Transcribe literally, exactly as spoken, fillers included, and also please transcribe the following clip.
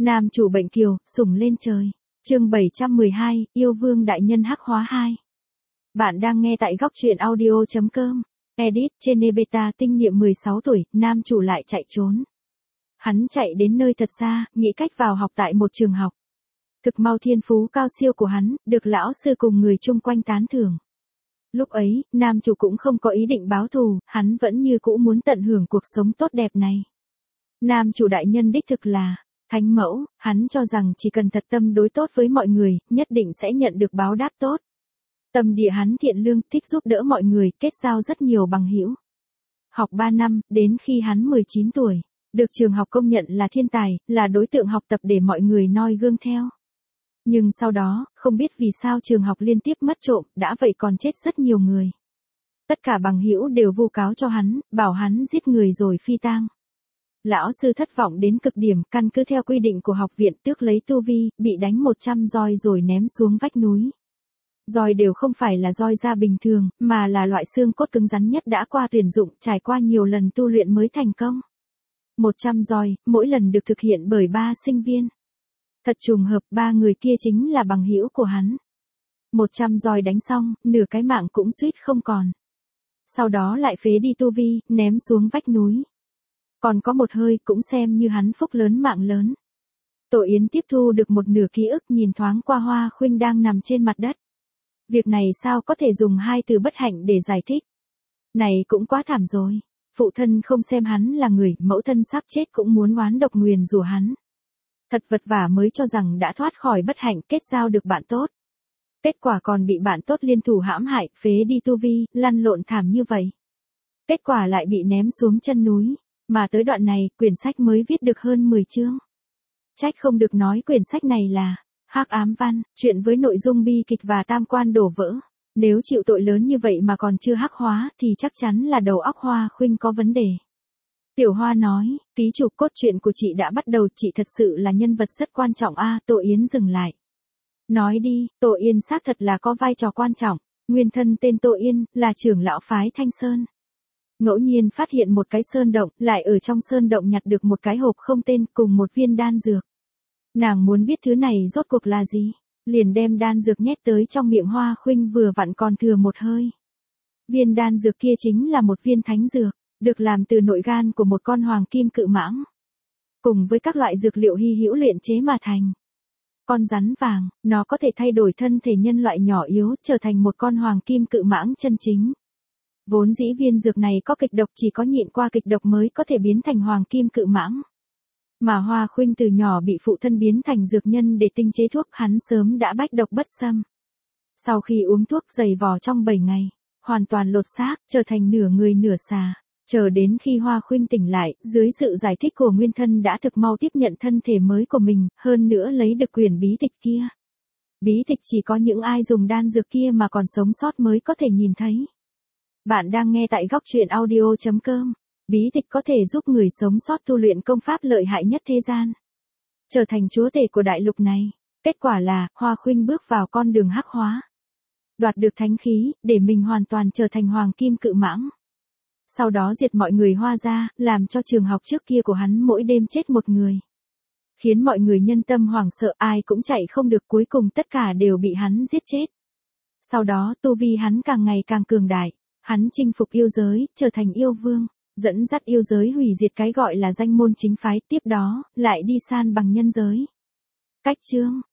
Nam chủ bệnh kiều, sủng lên trời. Chương bảy trăm mười hai, yêu vương đại nhân hắc hóa hai. Bạn đang nghe tại góc truyện audio chấm com. Edit trên Nebeta tinh niệm mười sáu tuổi, nam chủ lại chạy trốn. Hắn chạy đến nơi thật xa, nghĩ cách vào học tại một trường học. Thực mau thiên phú cao siêu của hắn, được lão sư cùng người chung quanh tán thưởng. Lúc ấy, nam chủ cũng không có ý định báo thù, hắn vẫn như cũ muốn tận hưởng cuộc sống tốt đẹp này. Nam chủ đại nhân đích thực là thánh mẫu, hắn cho rằng chỉ cần thật tâm đối tốt với mọi người, nhất định sẽ nhận được báo đáp tốt. Tâm địa hắn thiện lương, thích giúp đỡ mọi người, kết giao rất nhiều bằng hữu. Học ba năm, đến khi hắn mười chín tuổi, được trường học công nhận là thiên tài, là đối tượng học tập để mọi người noi gương theo. Nhưng sau đó, không biết vì sao trường học liên tiếp mất trộm, đã vậy còn chết rất nhiều người. Tất cả bằng hữu đều vu cáo cho hắn, bảo hắn giết người rồi phi tang. Lão sư thất vọng đến cực điểm, căn cứ theo quy định của học viện tước lấy tu vi, bị đánh một trăm roi rồi ném xuống vách núi. Roi đều không phải là roi da bình thường, mà là loại xương cốt cứng rắn nhất đã qua tuyển dụng, trải qua nhiều lần tu luyện mới thành công. một trăm roi, mỗi lần được thực hiện bởi ba sinh viên. Thật trùng hợp, ba người kia chính là bằng hữu của hắn. một trăm roi đánh xong, nửa cái mạng cũng suýt không còn. Sau đó lại phế đi tu vi, ném xuống vách núi. Còn có một hơi cũng xem như hắn phúc lớn mạng lớn. Tổ Yến tiếp thu được một nửa ký ức, nhìn thoáng qua Hoa Khuynh đang nằm trên mặt đất. Việc này sao có thể dùng hai từ bất hạnh để giải thích. Này cũng quá thảm rồi. Phụ thân không xem hắn là người, mẫu thân sắp chết cũng muốn oán độc nguyền rủa hắn. Thật vật vả mới cho rằng đã thoát khỏi bất hạnh, kết giao được bạn tốt. Kết quả còn bị bạn tốt liên thủ hãm hại, phế đi tu vi, lăn lộn thảm như vậy. Kết quả lại bị ném xuống chân núi. Mà tới đoạn này, quyển sách mới viết được hơn mười chương. Trách không được nói quyển sách này là hắc ám văn, chuyện với nội dung bi kịch và tam quan đổ vỡ. Nếu chịu tội lớn như vậy mà còn chưa hắc hóa, thì chắc chắn là đầu óc Hoa Khuynh có vấn đề. Tiểu Hoa nói, ký chủ, cốt truyện của chị đã bắt đầu, chị thật sự là nhân vật rất quan trọng a. À, Tổ Yến dừng lại. Nói đi, Tổ Yến xác thật là có vai trò quan trọng. Nguyên thân tên Tổ Yến, là trưởng lão phái Thanh Sơn. Ngẫu nhiên phát hiện một cái sơn động, lại ở trong sơn động nhặt được một cái hộp không tên cùng một viên đan dược. Nàng muốn biết thứ này rốt cuộc là gì, liền đem đan dược nhét tới trong miệng Hoa Khuynh, vừa vặn còn thừa một hơi. Viên đan dược kia chính là một viên thánh dược, được làm từ nội gan của một con hoàng kim cự mãng, cùng với các loại dược liệu hy hữu luyện chế mà thành. Con rắn vàng, nó có thể thay đổi thân thể nhân loại nhỏ yếu, trở thành một con hoàng kim cự mãng chân chính. Vốn dĩ viên dược này có kịch độc, chỉ có nhịn qua kịch độc mới có thể biến thành hoàng kim cự mãng. Mà Hoa Khuynh từ nhỏ bị phụ thân biến thành dược nhân để tinh chế thuốc, hắn sớm đã bách độc bất xâm. Sau khi uống thuốc dày vò trong bảy ngày, hoàn toàn lột xác, trở thành nửa người nửa xà. Chờ đến khi Hoa Khuynh tỉnh lại, dưới sự giải thích của nguyên thân đã thực mau tiếp nhận thân thể mới của mình, hơn nữa lấy được quyển bí tịch kia. Bí tịch chỉ có những ai dùng đan dược kia mà còn sống sót mới có thể nhìn thấy. Bạn đang nghe tại góc truyện audio chấm com. Bí tịch có thể giúp người sống sót tu luyện công pháp lợi hại nhất thế gian, trở thành chúa tể của đại lục này. Kết quả là, Hoa Khuynh bước vào con đường hắc hóa. Đoạt được thánh khí, để mình hoàn toàn trở thành hoàng kim cự mãng. Sau đó diệt mọi người Hoa gia, làm cho trường học trước kia của hắn mỗi đêm chết một người. Khiến mọi người nhân tâm hoảng sợ, ai cũng chạy không được, cuối cùng tất cả đều bị hắn giết chết. Sau đó, tu vi hắn càng ngày càng cường đại. Hắn chinh phục yêu giới, trở thành yêu vương, dẫn dắt yêu giới hủy diệt cái gọi là danh môn chính phái, tiếp đó, lại đi san bằng nhân giới. Cách chương,